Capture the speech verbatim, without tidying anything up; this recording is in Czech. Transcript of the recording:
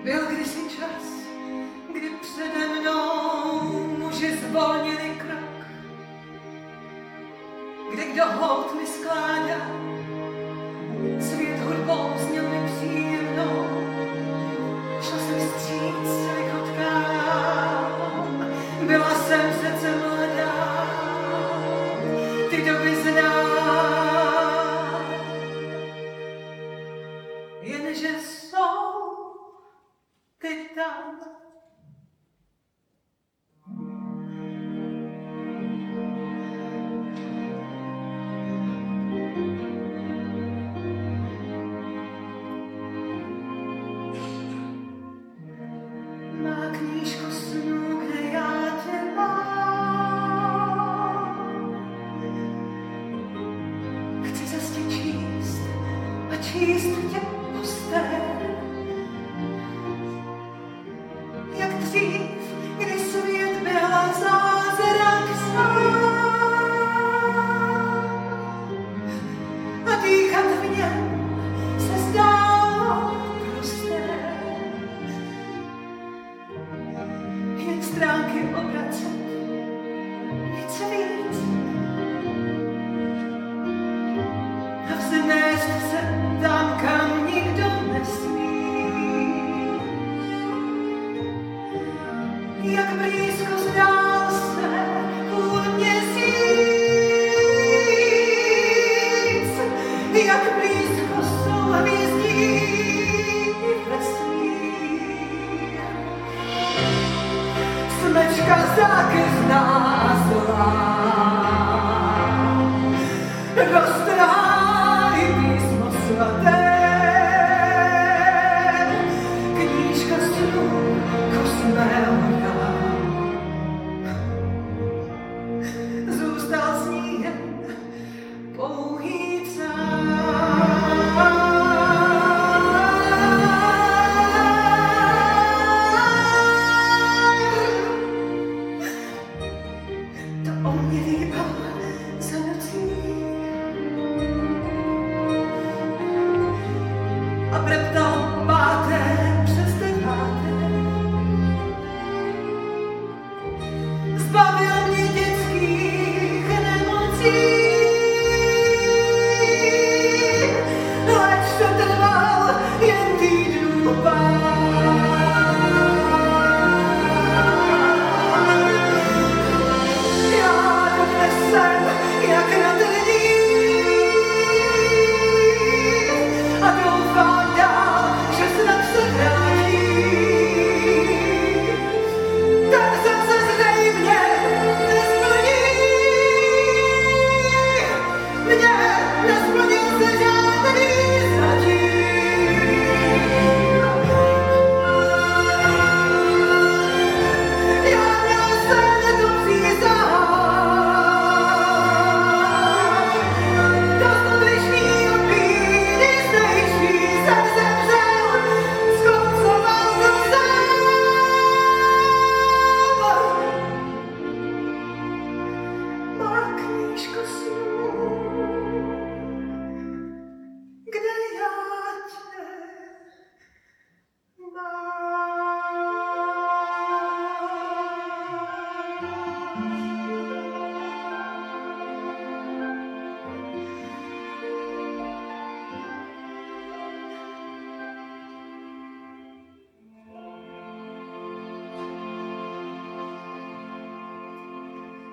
Byl kdysi čas, kdy přede mnou muži zvolnili krok, kde kdo holt mi skládá, svět hudbou zněl mi příjemnou, šla jsem vstříc lichotkám, byla jsem přece mladá, ty doby znám, jenže jsou ty tam. Má knížku snů, kde já tě mám. Chci zas tě číst a číst tě pusté. Jak dřív, kdy svět byla zázrak sám. A dýchat v něm se zdálo prosté. Jen stránky obracet, nic víc. A vznést se tam, kam nikdo nesmí. Jak blízko zdál se půl měsíc, jak blízko jsou hvězdí i vesmír. Smečka zákeřná zlá, roztrhá i písmo svaté.